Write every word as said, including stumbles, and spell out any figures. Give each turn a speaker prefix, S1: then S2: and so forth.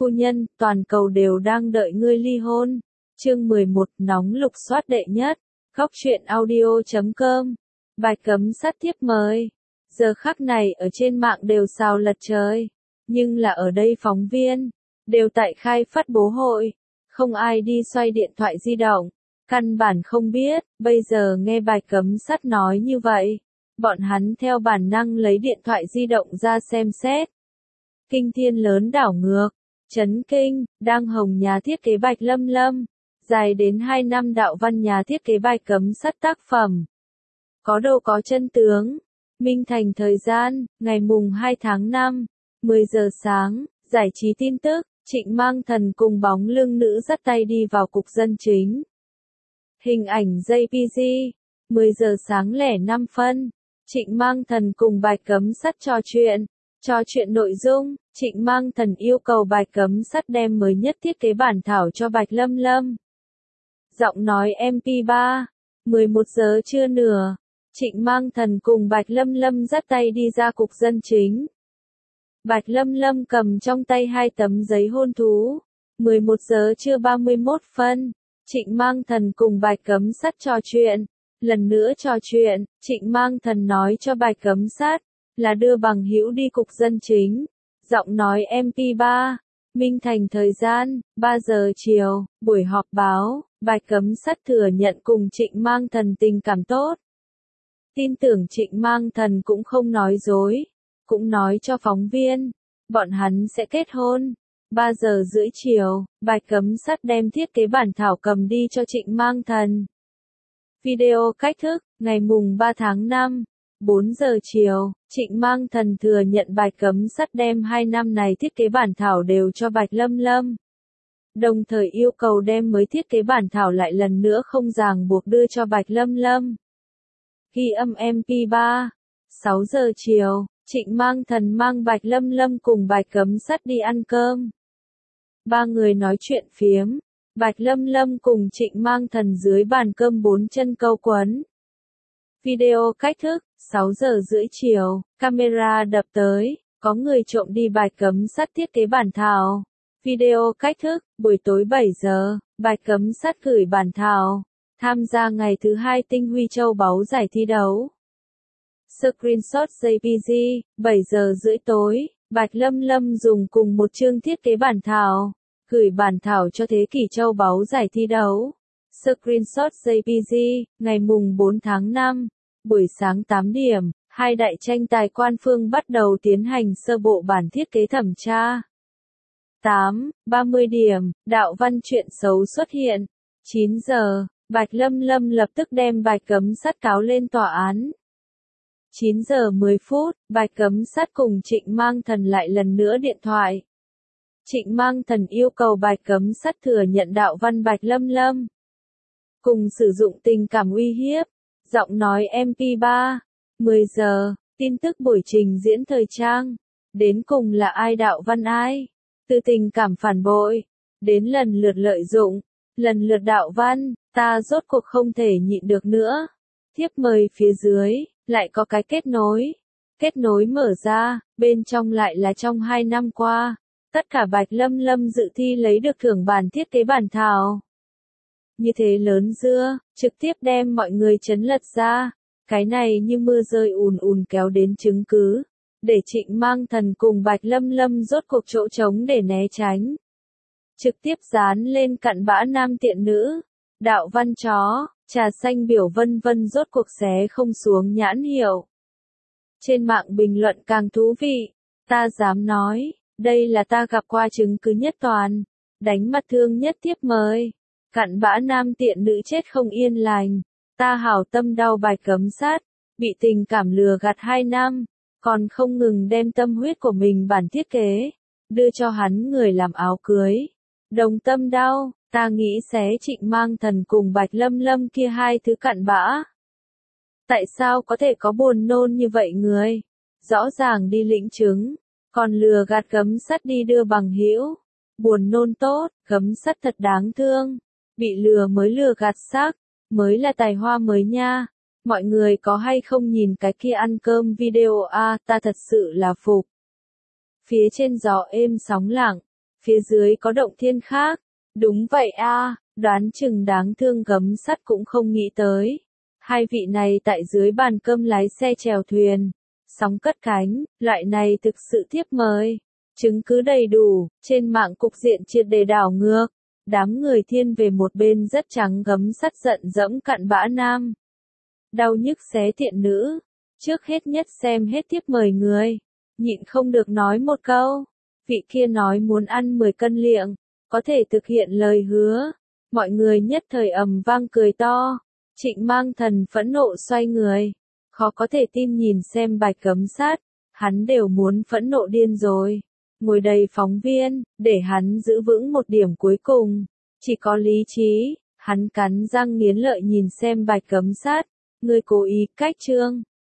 S1: phu nhân, toàn cầu đều đang đợi ngươi ly hôn. Chương mười một, nóng lục soát đệ nhất. Góc truyện audio chấm com. Bài cấm sát tiếp mời. Giờ khắc này ở trên mạng đều xào lật trời. Nhưng là ở đây phóng viên, đều tại khai phát bố hội. Không ai đi xoay điện thoại di động. Căn bản không biết, bây giờ nghe bài cấm sát nói như vậy. Bọn hắn theo bản năng lấy điện thoại di động ra xem xét. Kinh thiên lớn đảo ngược. Chấn kinh, đang hồng nhà thiết kế Bạch Lâm Lâm. Dài đến hai năm đạo văn nhà thiết kế bài cấm sát tác phẩm. Có đầu có chân tướng. Minh Thành thời gian, ngày mùng hai tháng năm, mười giờ sáng, giải trí tin tức, Trịnh Mang Thần cùng bóng lưng nữ dắt tay đi vào cục dân chính. Hình ảnh giê pê giê, mười giờ sáng lẻ năm phân, Trịnh Mang Thần cùng bài cấm sát trò chuyện. Trò chuyện nội dung, Trịnh Mang Thần yêu cầu bài cấm sát đem mới nhất thiết kế bản thảo cho Bạch Lâm Lâm. Giọng nói em pê ba, mười một giờ trưa nửa, Trịnh Mang Thần cùng Bạch Lâm Lâm dắt tay đi ra cục dân chính. Bạch Lâm Lâm cầm trong tay hai tấm giấy hôn thú. mười một giờ trưa ba mươi mốt phân, Trịnh Mang Thần cùng Bạch cấm sát trò chuyện. Lần nữa trò chuyện, Trịnh Mang Thần nói cho Bạch cấm sát là đưa bằng hữu đi cục dân chính. Giọng nói em pê ba, Minh Thành thời gian, ba giờ chiều, buổi họp báo, Bạch cấm sát thừa nhận cùng Trịnh Mang Thần tình cảm tốt. Tin tưởng Trịnh Mang Thần cũng không nói dối, cũng nói cho phóng viên, bọn hắn sẽ kết hôn. ba giờ rưỡi chiều, Bạch cấm sát đem thiết kế bản thảo cầm đi cho Trịnh Mang Thần. Video cách thức, ngày mùng ba tháng năm, bốn giờ chiều, Trịnh Mang Thần thừa nhận Bạch cấm sát đem hai năm này thiết kế bản thảo đều cho Bạch Lâm Lâm. Đồng thời yêu cầu đem mới thiết kế bản thảo lại lần nữa không ràng buộc đưa cho Bạch Lâm Lâm. Ghi âm em pê ba, sáu giờ chiều, Trịnh Mang Thần mang Bạch Lâm Lâm cùng Bạch cấm sát đi ăn cơm. Ba người nói chuyện phiếm, Bạch Lâm Lâm cùng Trịnh Mang Thần dưới bàn cơm bốn chân câu quấn. Video cách thức, sáu giờ rưỡi chiều, camera đập tới, có người trộm đi Bạch cấm sát thiết kế bản thảo. Video cách thức, buổi tối bảy giờ, Bạch cấm sát gửi bản thảo, tham gia ngày thứ hai tinh huy châu báu giải thi đấu. Screenshot giê pê giê, bảy giờ rưỡi tối, Bạch Lâm Lâm dùng cùng một chương thiết kế bản thảo, gửi bản thảo cho thế kỷ châu báu giải thi đấu. Screenshot giê pê giê, ngày mùng bốn tháng năm, buổi sáng tám điểm, hai đại tranh tài quan phương bắt đầu tiến hành sơ bộ bản thiết kế thẩm tra. tám, ba mươi điểm, đạo văn chuyện xấu xuất hiện. chín giờ, Bạch Lâm Lâm lập tức đem Bạch cấm sát cáo lên tòa án. chín giờ mười phút, Bạch cấm sát cùng Trịnh Mang Thần lại lần nữa điện thoại. Trịnh Mang Thần yêu cầu Bạch cấm sát thừa nhận đạo văn Bạch Lâm Lâm. Cùng sử dụng tình cảm uy hiếp. Giọng nói em pê ba, mười giờ, tin tức buổi trình diễn thời trang. Đến cùng là ai đạo văn ai? Từ tình cảm phản bội, đến lần lượt lợi dụng, lần lượt đạo văn, ta rốt cuộc không thể nhịn được nữa. Thiếp mời phía dưới, lại có cái kết nối. Kết nối mở ra, bên trong lại là trong hai năm qua. Tất cả Bạch Lâm Lâm dự thi lấy được thưởng bản thiết kế bản thảo. Như thế lớn dưa, trực tiếp đem mọi người chấn lật ra. Cái này như mưa rơi ùn ùn kéo đến chứng cứ. Để Trịnh Mang Thần cùng Bạch Lâm Lâm rốt cuộc chỗ trống để né tránh. Trực tiếp dán lên cặn bã nam tiện nữ. Đạo văn chó, trà xanh biểu vân vân rốt cuộc xé không xuống nhãn hiệu. Trên mạng bình luận càng thú vị. Ta dám nói, đây là ta gặp qua chứng cứ nhất toàn. Đánh mặt thương nhất tiếp mời. Cặn bã nam tiện nữ chết không yên lành. Ta hảo tâm đau Bạch cấm sát. Bị tình cảm lừa gạt hai năm. Còn không ngừng đem tâm huyết của mình bản thiết kế. Đưa cho hắn người làm áo cưới. Đồng tâm đau. Ta nghĩ xé Trịnh Mang Thần cùng Bạch Lâm Lâm kia hai thứ cặn bã. Tại sao có thể có buồn nôn như vậy người? Rõ ràng đi lĩnh chứng. Còn lừa gạt cấm sắt đi đưa bằng hữu. Buồn nôn tốt, cấm sắt thật đáng thương. Bị lừa mới lừa gạt xác, mới là tài hoa mới nha. Mọi người có hay không nhìn cái kia ăn cơm video a, à, ta thật sự là phục. Phía trên gió êm sóng lặng, phía dưới có động thiên khác. Đúng vậy a, đoán chừng đáng thương Gấm Sắt cũng không nghĩ tới. Hai vị này tại dưới bàn cơm lái xe chèo thuyền, sóng cất cánh, loại này thực sự thiếp mời. Chứng cứ đầy đủ, trên mạng cục diện triệt để đảo ngược. Đám người thiên về một bên rất trắng Gấm Sắt giận dẫm cặn bã nam. Đau nhức xé thiện nữ. Trước hết nhất xem hết thiếp mời người. Nhịn không được nói một câu. Vị kia nói muốn ăn mười cân liệng. Có thể thực hiện lời hứa. Mọi người nhất thời ầm vang cười to. Trịnh Mang Thần phẫn nộ xoay người. Khó có thể tin nhìn xem Bạch Gấm Sắt. Hắn đều muốn phẫn nộ điên rồi. Ngồi đầy phóng viên, để hắn giữ vững một điểm cuối cùng. Chỉ có lý trí, hắn cắn răng nghiến lợi nhìn xem Bạch Gấm Sắt. Ngươi cố ý cách trương.